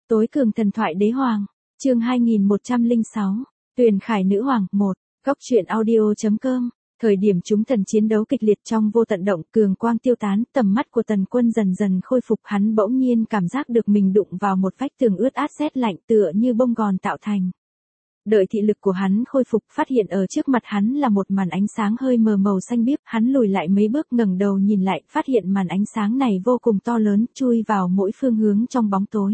Tối cường thần thoại đế hoàng, chương 2106, Tuyền Khải nữ hoàng 1, góc truyện audio.com. Thời điểm chúng thần chiến đấu kịch liệt trong vô tận động, cường quang tiêu tán, tầm mắt của Tần Quân dần dần khôi phục, hắn bỗng nhiên cảm giác được mình đụng vào một vách tường ướt át rét lạnh tựa như bông gòn tạo thành. Đợi thị lực của hắn khôi phục, phát hiện ở trước mặt hắn là một màn ánh sáng hơi mờ màu xanh biếc, hắn lùi lại mấy bước ngẩng đầu nhìn lại, phát hiện màn ánh sáng này vô cùng to lớn, chui vào mỗi phương hướng trong bóng tối.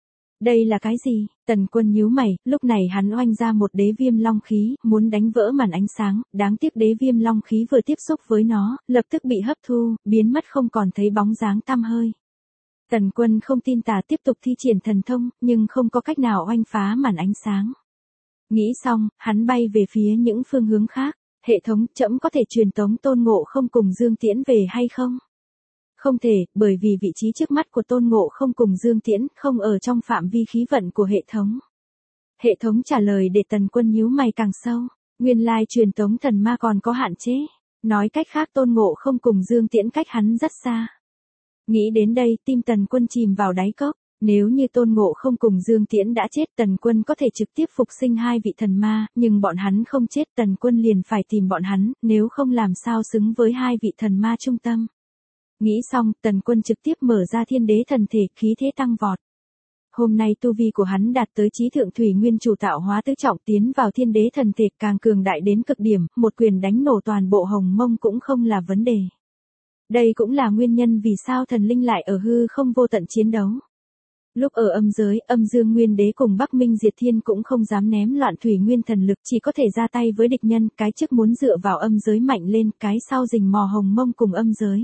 Đây là cái gì? Tần Quân nhíu mày, lúc này hắn oanh ra một đế viêm long khí, muốn đánh vỡ màn ánh sáng, đáng tiếc đế viêm long khí vừa tiếp xúc với nó, lập tức bị hấp thu, biến mất không còn thấy bóng dáng tăm hơi. Tần Quân không tin tà tiếp tục thi triển thần thông, nhưng không có cách nào oanh phá màn ánh sáng. Nghĩ xong, hắn bay về phía những phương hướng khác. Hệ thống, trẫm có thể truyền tống Tôn Ngộ Không cùng Dương Tiễn về hay không? Không thể, bởi vì vị trí trước mắt của Tôn Ngộ Không cùng Dương Tiễn không ở trong phạm vi khí vận của hệ thống. Hệ thống trả lời để Tần Quân nhíu mày càng sâu. Nguyên lai truyền tống thần ma còn có hạn chế. Nói cách khác Tôn Ngộ Không cùng Dương Tiễn cách hắn rất xa. Nghĩ đến đây, tim Tần Quân chìm vào đáy cốc. Nếu như Tôn Ngộ Không cùng Dương Tiễn đã chết, Tần Quân có thể trực tiếp phục sinh hai vị thần ma, nhưng bọn hắn không chết, Tần Quân liền phải tìm bọn hắn, nếu không làm sao xứng với hai vị thần ma trung tâm. Nghĩ xong, Tần Quân trực tiếp mở ra thiên đế thần thể, khí thế tăng vọt. Hôm nay tu vi của hắn đạt tới chí thượng thủy nguyên chủ tạo hóa tứ trọng, tiến vào thiên đế thần thể càng cường đại đến cực điểm, một quyền đánh nổ toàn bộ Hồng Mông cũng không là vấn đề. Đây cũng là nguyên nhân vì sao thần linh lại ở hư không vô tận chiến đấu. Lúc ở âm giới, Âm Dương Nguyên Đế cùng Bắc Minh Diệt Thiên cũng không dám ném loạn thủy nguyên thần lực, chỉ có thể ra tay với địch nhân, cái trước muốn dựa vào âm giới mạnh lên, cái sau rình mò Hồng Mông cùng âm giới.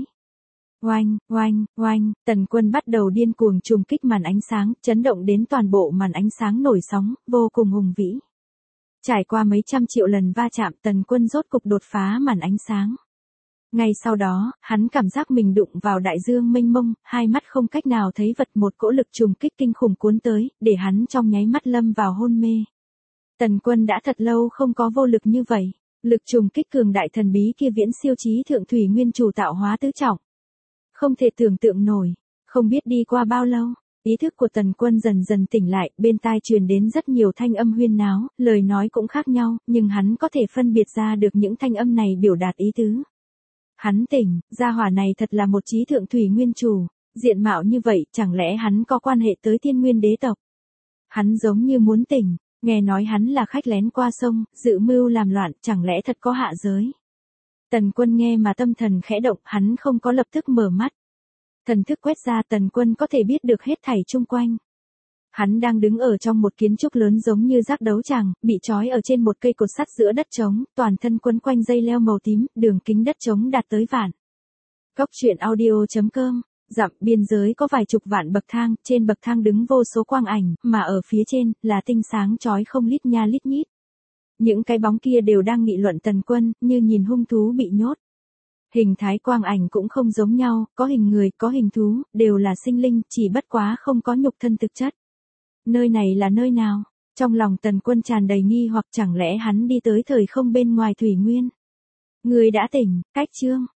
Oanh, oanh, oanh, Tần Quân bắt đầu điên cuồng trùng kích màn ánh sáng, chấn động đến toàn bộ màn ánh sáng nổi sóng, vô cùng hùng vĩ. Trải qua mấy trăm triệu lần va chạm, Tần Quân rốt cục đột phá màn ánh sáng. Ngay sau đó, hắn cảm giác mình đụng vào đại dương mênh mông, hai mắt không cách nào thấy vật, một cỗ lực trùng kích kinh khủng cuốn tới, để hắn trong nháy mắt lâm vào hôn mê. Tần Quân đã thật lâu không có vô lực như vậy, lực trùng kích cường đại thần bí kia viễn siêu chí thượng thủy nguyên chủ tạo hóa tứ trọng. Không thể tưởng tượng nổi, không biết đi qua bao lâu, ý thức của Tần Quân dần dần tỉnh lại, bên tai truyền đến rất nhiều thanh âm huyên náo, lời nói cũng khác nhau, nhưng hắn có thể phân biệt ra được những thanh âm này biểu đạt ý tứ. Hắn tỉnh, gia hỏa này thật là một chí thượng thủy nguyên chủ, diện mạo như vậy, chẳng lẽ hắn có quan hệ tới thiên nguyên đế tộc? Hắn giống như muốn tỉnh, nghe nói hắn là khách lén qua sông, dự mưu làm loạn, chẳng lẽ thật có hạ giới? Tần Quân nghe mà tâm thần khẽ động, hắn không có lập tức mở mắt. Thần thức quét ra, Tần Quân có thể biết được hết thảy chung quanh. Hắn đang đứng ở trong một kiến trúc lớn giống như giác đấu tràng, bị trói ở trên một cây cột sắt giữa đất trống, toàn thân quấn quanh dây leo màu tím, đường kính đất trống đạt tới vạn. Góc truyện audio.com, dặm biên giới có vài chục vạn bậc thang, trên bậc thang đứng vô số quang ảnh, mà ở phía trên, là tinh sáng chói không lít nha lít nhít. Những cái bóng kia đều đang nghị luận Tần Quân, như nhìn hung thú bị nhốt. Hình thái quang ảnh cũng không giống nhau, có hình người, có hình thú, đều là sinh linh, chỉ bất quá không có nhục thân thực chất. Nơi này là nơi nào? Trong lòng Tần Quân tràn đầy nghi hoặc, chẳng lẽ hắn đi tới thời không bên ngoài thủy nguyên? Người đã tỉnh, cách chương.